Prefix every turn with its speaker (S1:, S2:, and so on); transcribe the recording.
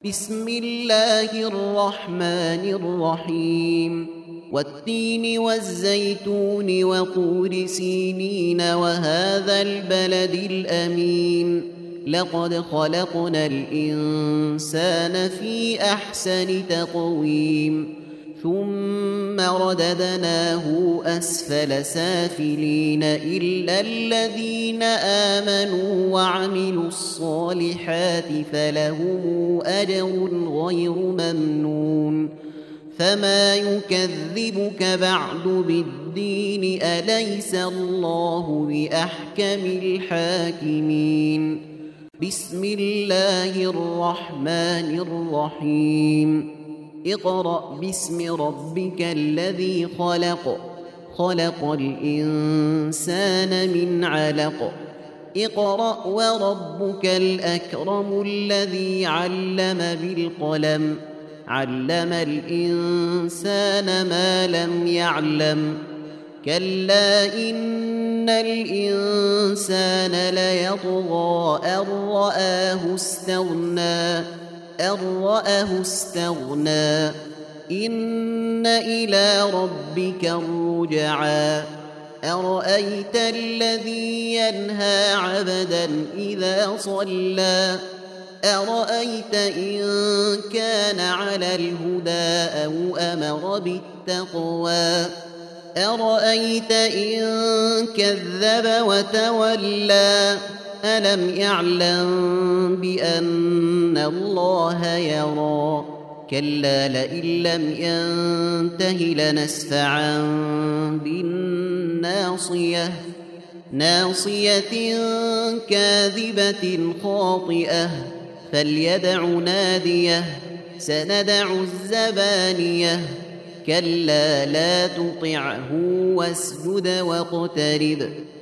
S1: بسم الله الرحمن الرحيم والتين والزيتون وطور سينين وهذا البلد الأمين لقد خلقنا الإنسان في أحسن تقويم ثم رددناه أسفل سافلين إلا الذين آمنوا وعملوا الصالحات فلهم أجر غير ممنون فما يكذبك بعد بالدين أليس الله بأحكم الحاكمين بسم الله الرحمن الرحيم اقرأ باسم ربك الذي خلق الإنسان من علق اقرأ وربك الأكرم الذي علم بالقلم علم الإنسان ما لم يعلم كلا إن الإنسان ليطغى أن رآه استغنى إن إلى ربك الرجعى أرأيت الذي ينهى عبدا إذا صلى أرأيت إن كان على الهدى أو أمر بالتقوى أرأيت إن كذب وتولى ألم يعلم بأن الله يرى كلا لئن لم ينته لنسفعا بالناصية ناصية كاذبة خاطئة فليدع ناديه سندع الزبانية كلا لا تطعه واسجد واقترب